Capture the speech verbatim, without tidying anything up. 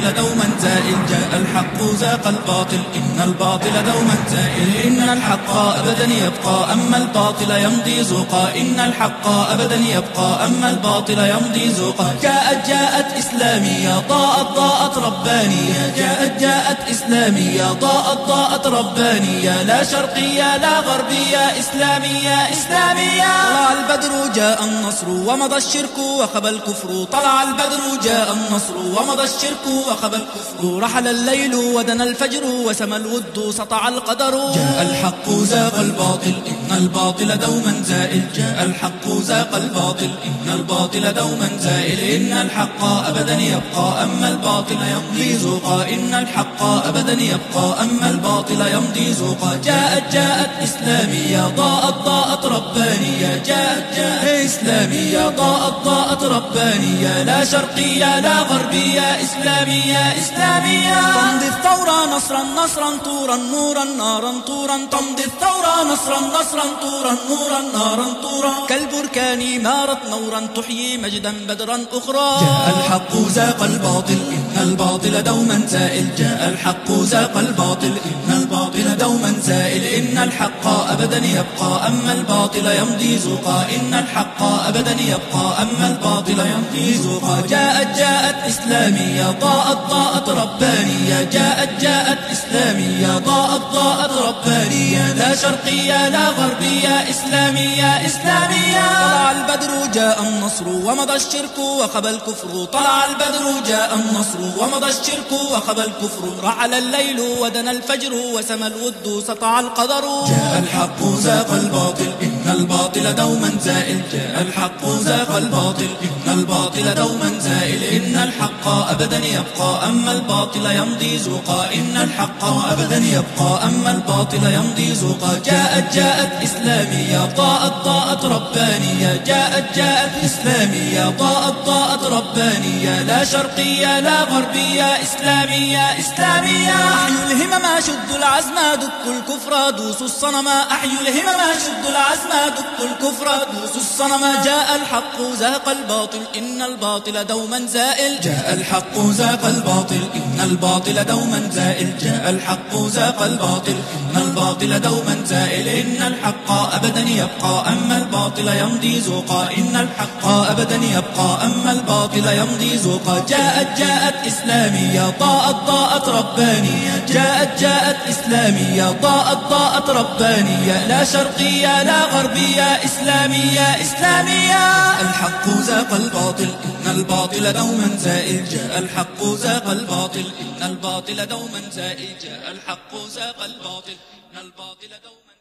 الباطل دوما زائل جاء الحق زاق الباطل إن الباطل دوما زائل إن الحق أبدا يبقى أما الباطل يمضي زوقا إن الحق أبدا يبقى أما الباطل يمضي زوقا جاءت جاءت إسلامية ضاءت ضاءت ربانية جاءت جاءت إسلامية ضاءت ضاءت ربانية لا شرقية لا غربية إسلامية إسلامية طلع البدر جاء النصر ومضى الشرك وخبى الكفر طلع البدر جاء النصر ومضى الشرك وخبى الكفر رحل الليل ودنا الفجر وسمى الود سطع القدر جاء الحق زاق الباطل إن الباطل دوما زائل جاء الحق زاق الباطل إن الباطل دوما زائل إن الحق أبدا يبقى أما الباطل يمضي زوقا إن الحق أبدا يبقى أما الباطل يمضي زوقا جاءت جاءت إسلامية ضاءت ضاءت ربانية جاءت جاءت إسلامية ضاءت ضاءت ربانية لا شرقية لا غربية إسلامية إسلامية تمضي الثورة نصرا نصرا طورا نورا نارا طورا تمضي الثورة نصرا نصرا طورا نورا نارا طورا كالبركان مارت نورا تحيي مجدا بدرا أخرى جاء الحق زاق الباطل إن الباطل دوما زائل جاء الحق زاق الباطل إن الباطل دوما زائل إن الحق أبدا يبقى أما الباطل يمضي زوقا إن الحق أبدا يبقى أما الباطل يمضي زوقا جاءت جاءت إسلامية ضاءت ضاءت ربانية جاءت جاءت إسلامية ضاءت ضاءت ربانية لا شرقية لا غربية إسلامية إسلامية طلع البدر جاء النصر ومضى الشرك وخبى الكفر طلع البدر جاء النصر ومضى الشرك وخبى الكفر رحل الليل ودنا الفجر وسمى الود سطع القدر جاء الحق زاق الباطل إن الباطل دوما زائل جاء الحق زاق الباطل إن الباطل دوما زائل إن الحق أبدا يبقى أما الباطل يمضي زوقا إن الحق أبدا يبقى أما الباطل يمضي زوقا جاءت جاءت إسلامية ضاءت ضاءت ربانية جاءت جاءت إسلامية ضاءت ضاءت ربانية لا شرقية لا غربية إسلامية إسلامية أحيوا الهمم شدوا العزم دكوا الكفر دوسوا الصنم أحيوا الهمم شدوا العزم دكوا الكفر دوسوا الصنم جاء الحق زاق الباطل إن الباطل دوما زائل جاء الحق زاق الباطل إن الباطل دوما زائل جاء الحق زاق الباطل إن الباطل دوما زائل إن الحق أبدا يبقى أما الباطل يمضي زوقا إن الحق أبدا يبقى أما الباطل يمضي زوقا جاءت جاءت إسلامية ضاءت ضاءت ربانية جاءت جاءت إسلامية ضاءت ضاءت ربانية لا شرقية لا غربية إسلامية إسلامية الحق زاق الباطل إن الباطل دوما زائل جاء الحق زاق الباطل إن الباطل دوما زائل جاء الحق زاق الباطل إن الباطل دوما